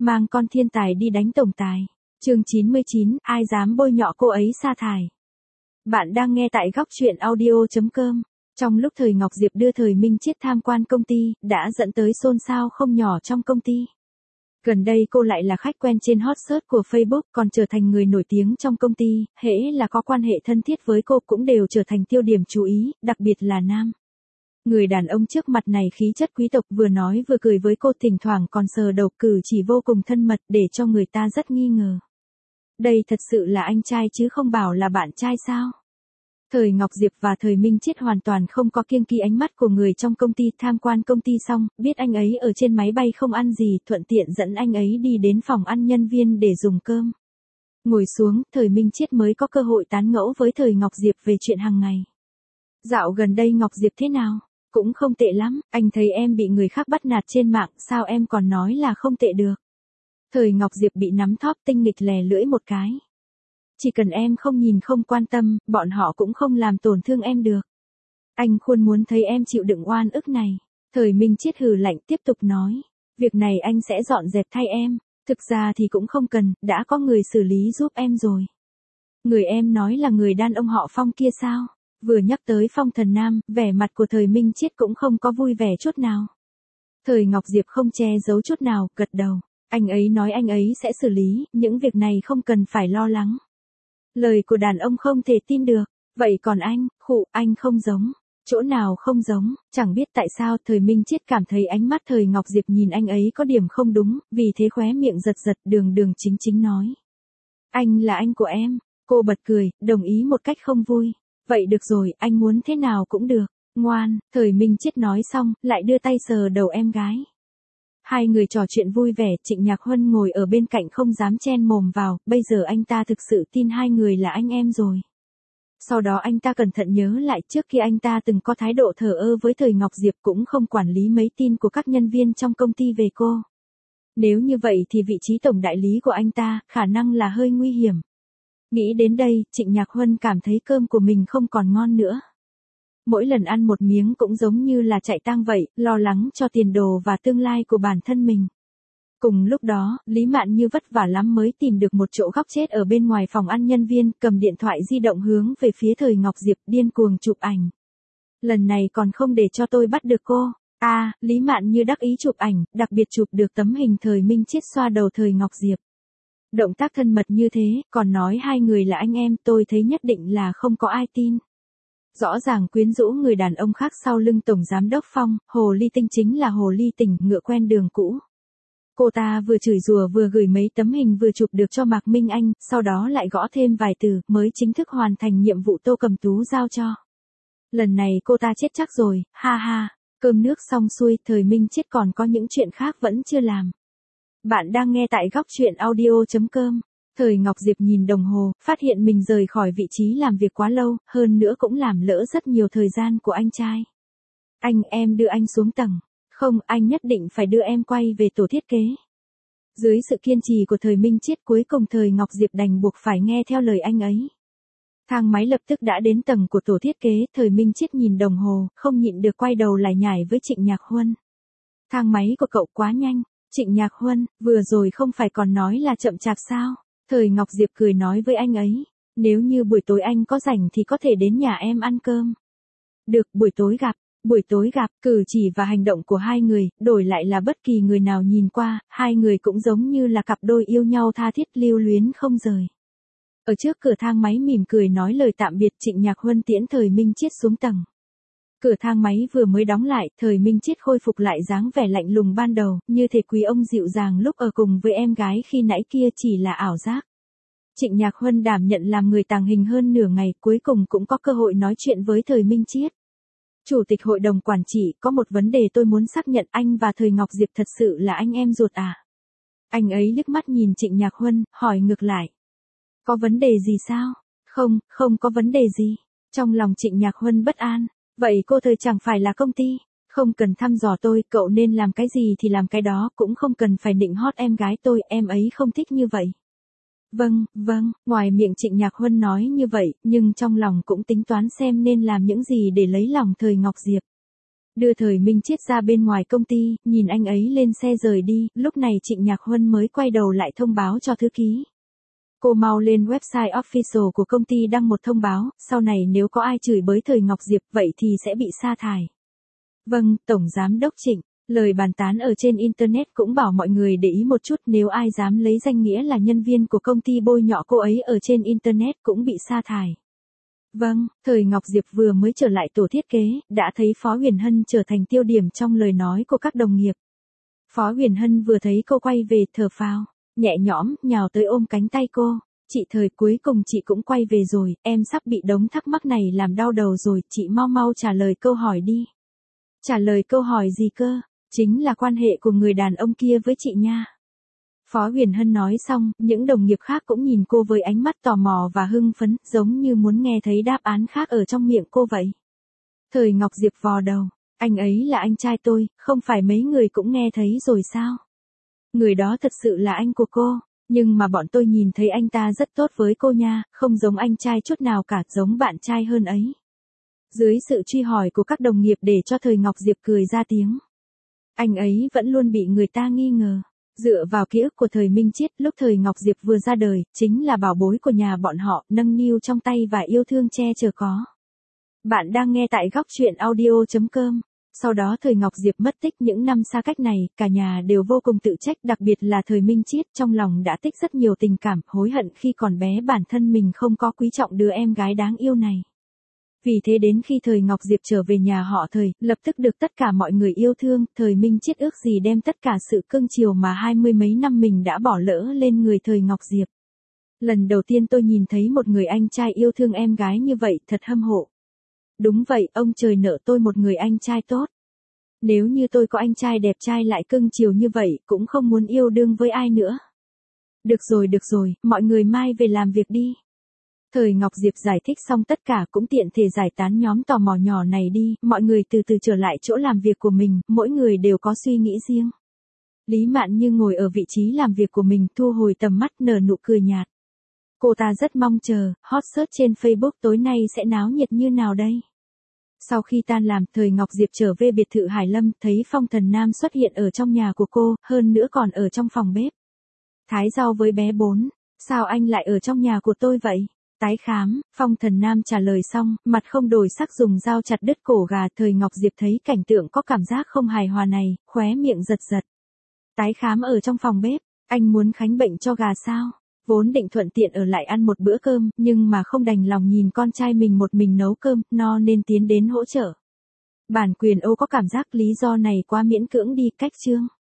Mang con thiên tài đi đánh tổng tài. Chương 99, ai dám bôi nhọ cô ấy sa thải. Bạn đang nghe tại góc truyện audio.com. Trong lúc Thời Ngọc Diệp đưa Thời Minh Chiết tham quan công ty, đã dẫn tới xôn xao không nhỏ trong công ty. Gần đây cô lại là khách quen trên hot search của Facebook, còn trở thành người nổi tiếng trong công ty, hễ là có quan hệ thân thiết với cô cũng đều trở thành tiêu điểm chú ý, đặc biệt là nam. Người đàn ông trước mặt này khí chất quý tộc, vừa nói vừa cười với cô, thỉnh thoảng còn sờ đầu, cử chỉ vô cùng thân mật để cho người ta rất nghi ngờ. Đây thật sự là anh trai chứ không bảo là bạn trai sao? Thời Ngọc Diệp và Thời Minh Chiết hoàn toàn không có kiêng kỵ ánh mắt của người trong công ty. Tham quan công ty xong, biết anh ấy ở trên máy bay không ăn gì, thuận tiện dẫn anh ấy đi đến phòng ăn nhân viên để dùng cơm. Ngồi xuống, Thời Minh Chiết mới có cơ hội tán ngẫu với Thời Ngọc Diệp về chuyện hàng ngày. Dạo gần đây Ngọc Diệp thế nào? Cũng không tệ lắm, anh thấy em bị người khác bắt nạt trên mạng, sao em còn nói là không tệ được? Thời Ngọc Diệp bị nắm thóp tinh nghịch lè lưỡi một cái. Chỉ cần em không nhìn không quan tâm, bọn họ cũng không làm tổn thương em được. Anh khuôn muốn thấy em chịu đựng oan ức này. Thời Minh Chiết hừ lạnh tiếp tục nói. Việc này anh sẽ dọn dẹp thay em. Thực ra thì cũng không cần, đã có người xử lý giúp em rồi. Người em nói là người đàn ông họ Phong kia sao? Vừa nhắc tới Phong Thần Nam, vẻ mặt của Thời Minh Chiết cũng không có vui vẻ chút nào. Thời Ngọc Diệp không che giấu chút nào, gật đầu. Anh ấy nói anh ấy sẽ xử lý, những việc này không cần phải lo lắng. Lời của đàn ông không thể tin được. Vậy còn anh, anh không giống. Chỗ nào không giống, chẳng biết tại sao Thời Minh Chiết cảm thấy ánh mắt Thời Ngọc Diệp nhìn anh ấy có điểm không đúng, vì thế khóe miệng giật giật, đường chính chính nói. Anh là anh của em. Cô bật cười, đồng ý một cách không vui. Vậy được rồi, anh muốn thế nào cũng được. Ngoan, Thời Minh Chiết nói xong, lại đưa tay sờ đầu em gái. Hai người trò chuyện vui vẻ, Trịnh Nhạc Huân ngồi ở bên cạnh không dám chen mồm vào, bây giờ anh ta thực sự tin hai người là anh em rồi. Sau đó anh ta cẩn thận nhớ lại trước khi anh ta từng có thái độ thờ ơ với Thời Ngọc Diệp, cũng không quản lý mấy tin của các nhân viên trong công ty về cô. Nếu như vậy thì vị trí tổng đại lý của anh ta, khả năng là hơi nguy hiểm. Nghĩ đến đây, Trịnh Nhạc Huân cảm thấy cơm của mình không còn ngon nữa. Mỗi lần ăn một miếng cũng giống như là chạy tang vậy, lo lắng cho tiền đồ và tương lai của bản thân mình. Cùng lúc đó, Lý Mạn Như vất vả lắm mới tìm được một chỗ góc chết ở bên ngoài phòng ăn nhân viên, cầm điện thoại di động hướng về phía Thời Ngọc Diệp, điên cuồng chụp ảnh. Lần này còn không để cho tôi bắt được cô. Lý Mạn Như đắc ý chụp ảnh, đặc biệt chụp được tấm hình Thời Minh Chiết xoa đầu Thời Ngọc Diệp. Động tác thân mật như thế, còn nói hai người là anh em, tôi thấy nhất định là không có ai tin. Rõ ràng quyến rũ người đàn ông khác sau lưng Tổng Giám đốc Phong, Hồ Ly Tinh chính là Hồ Ly Tỉnh, ngựa quen đường cũ. Cô ta vừa chửi rủa vừa gửi mấy tấm hình vừa chụp được cho Mạc Minh Anh, sau đó lại gõ thêm vài từ, mới chính thức hoàn thành nhiệm vụ Tô Cầm Tú giao cho. Lần này cô ta chết chắc rồi, ha ha, cơm nước xong xuôi, Thời Minh Chiết còn có những chuyện khác vẫn chưa làm. Bạn đang nghe tại góc truyện audio.com. Thời Ngọc Diệp nhìn đồng hồ, phát hiện mình rời khỏi vị trí làm việc quá lâu, hơn nữa cũng làm lỡ rất nhiều thời gian của anh trai. Em đưa anh xuống tầng. Không, anh nhất định phải đưa em quay về tổ thiết kế. Dưới sự kiên trì của Thời Minh Chiết, cuối cùng Thời Ngọc Diệp đành buộc phải nghe theo lời anh ấy. Thang máy lập tức đã đến tầng của tổ thiết kế, Thời Minh Chiết nhìn đồng hồ, không nhịn được quay đầu lại nhải với Trịnh Nhạc Huân. Thang máy của cậu quá nhanh. Trịnh Nhạc Huân, vừa rồi không phải còn nói là chậm chạp sao? Thời Ngọc Diệp cười nói với anh ấy. Nếu như buổi tối anh có rảnh thì có thể đến nhà em ăn cơm. Được, buổi tối gặp, cử chỉ và hành động của hai người, đổi lại là bất kỳ người nào nhìn qua, hai người cũng giống như là cặp đôi yêu nhau tha thiết lưu luyến không rời. Ở trước cửa thang máy mỉm cười nói lời tạm biệt, Trịnh Nhạc Huân tiễn Thời Minh Chiết xuống tầng. Cửa thang máy vừa mới đóng lại, Thời Minh Chiết khôi phục lại dáng vẻ lạnh lùng ban đầu, như thể quý ông dịu dàng lúc ở cùng với em gái khi nãy kia chỉ là ảo giác. Trịnh Nhạc Huân đảm nhận làm người tàng hình hơn nửa ngày, cuối cùng cũng có cơ hội nói chuyện với Thời Minh Chiết. Chủ tịch hội đồng quản trị, có một vấn đề tôi muốn xác nhận, anh và Thời Ngọc Diệp thật sự là anh em ruột à? Anh ấy liếc mắt nhìn Trịnh Nhạc Huân, hỏi ngược lại. Có vấn đề gì sao? Không có vấn đề gì. Trong lòng Trịnh Nhạc Huân bất an. Vậy cô Thời chẳng phải là công ty? Không cần thăm dò tôi, cậu nên làm cái gì thì làm cái đó, cũng không cần phải nịnh hót em gái tôi, em ấy không thích như vậy. Vâng, ngoài miệng Trịnh Nhạc Huân nói như vậy, nhưng trong lòng cũng tính toán xem nên làm những gì để lấy lòng Thời Ngọc Diệp. Đưa Thời Minh Chiết ra bên ngoài công ty, nhìn anh ấy lên xe rời đi, lúc này Trịnh Nhạc Huân mới quay đầu lại thông báo cho thư ký. Cô mau lên website official của công ty đăng một thông báo, sau này nếu có ai chửi bới Thời Ngọc Diệp vậy thì sẽ bị sa thải. Vâng, Tổng Giám đốc Trịnh. Lời bàn tán ở trên Internet cũng bảo mọi người để ý một chút, nếu ai dám lấy danh nghĩa là nhân viên của công ty bôi nhọ cô ấy ở trên Internet cũng bị sa thải. Vâng, Thời Ngọc Diệp vừa mới trở lại tổ thiết kế, đã thấy Phó Huyền Hân trở thành tiêu điểm trong lời nói của các đồng nghiệp. Phó Huyền Hân vừa thấy cô quay về thở phào, nhẹ nhõm, nhào tới ôm cánh tay cô. Chị Thời, cuối cùng chị cũng quay về rồi, em sắp bị đống thắc mắc này làm đau đầu rồi, chị mau mau trả lời câu hỏi đi. Trả lời câu hỏi gì cơ? Chính là quan hệ của người đàn ông kia với chị nha. Phó Huyền Hân nói xong, những đồng nghiệp khác cũng nhìn cô với ánh mắt tò mò và hưng phấn, giống như muốn nghe thấy đáp án khác ở trong miệng cô vậy. Thời Ngọc Diệp vò đầu, anh ấy là anh trai tôi, không phải mấy người cũng nghe thấy rồi sao? Người đó thật sự là anh của cô, nhưng mà bọn tôi nhìn thấy anh ta rất tốt với cô nha, không giống anh trai chút nào cả, giống bạn trai hơn ấy. Dưới sự truy hỏi của các đồng nghiệp để cho Thời Ngọc Diệp cười ra tiếng. Anh ấy vẫn luôn bị người ta nghi ngờ. Dựa vào ký ức của Thời Minh Chiết, lúc Thời Ngọc Diệp vừa ra đời, chính là bảo bối của nhà bọn họ, nâng niu trong tay và yêu thương che chở có. Bạn đang nghe tại góc truyện audio.com. Sau đó Thời Ngọc Diệp mất tích những năm xa cách này, cả nhà đều vô cùng tự trách, đặc biệt là Thời Minh Chiết, trong lòng đã tích rất nhiều tình cảm, hối hận khi còn bé bản thân mình không có quý trọng đứa em gái đáng yêu này. Vì thế đến khi Thời Ngọc Diệp trở về nhà họ Thời, lập tức được tất cả mọi người yêu thương, Thời Minh Chiết ước gì đem tất cả sự cưng chiều mà 20 mấy năm mình đã bỏ lỡ lên người Thời Ngọc Diệp. Lần đầu tiên tôi nhìn thấy một người anh trai yêu thương em gái như vậy, thật hâm mộ. Đúng vậy, ông trời nợ tôi một người anh trai tốt. Nếu như tôi có anh trai đẹp trai lại cưng chiều như vậy, cũng không muốn yêu đương với ai nữa. Được rồi, mọi người mai về làm việc đi. Thời Ngọc Diệp giải thích xong tất cả cũng tiện thể giải tán nhóm tò mò nhỏ này đi, mọi người từ từ trở lại chỗ làm việc của mình, mỗi người đều có suy nghĩ riêng. Lý Mạn Như ngồi ở vị trí làm việc của mình, thu hồi tầm mắt, nở nụ cười nhạt. Cô ta rất mong chờ, hot search trên Facebook tối nay sẽ náo nhiệt như nào đây? Sau khi tan làm, Thời Ngọc Diệp trở về biệt thự Hải Lâm, thấy Phong Thần Nam xuất hiện ở trong nhà của cô, hơn nữa còn ở trong phòng bếp. Thái rau với bé 4, sao anh lại ở trong nhà của tôi vậy? Tái khám, Phong Thần Nam trả lời xong, mặt không đổi sắc dùng dao chặt đứt cổ gà. Thời Ngọc Diệp thấy cảnh tượng có cảm giác không hài hòa này, khóe miệng giật giật. Tái khám ở trong phòng bếp, anh muốn khánh bệnh cho gà sao? Vốn định thuận tiện ở lại ăn một bữa cơm, nhưng mà không đành lòng nhìn con trai mình một mình nấu cơm, no nên tiến đến hỗ trợ. Bản quyền ô có cảm giác lý do này quá miễn cưỡng đi, cách chương.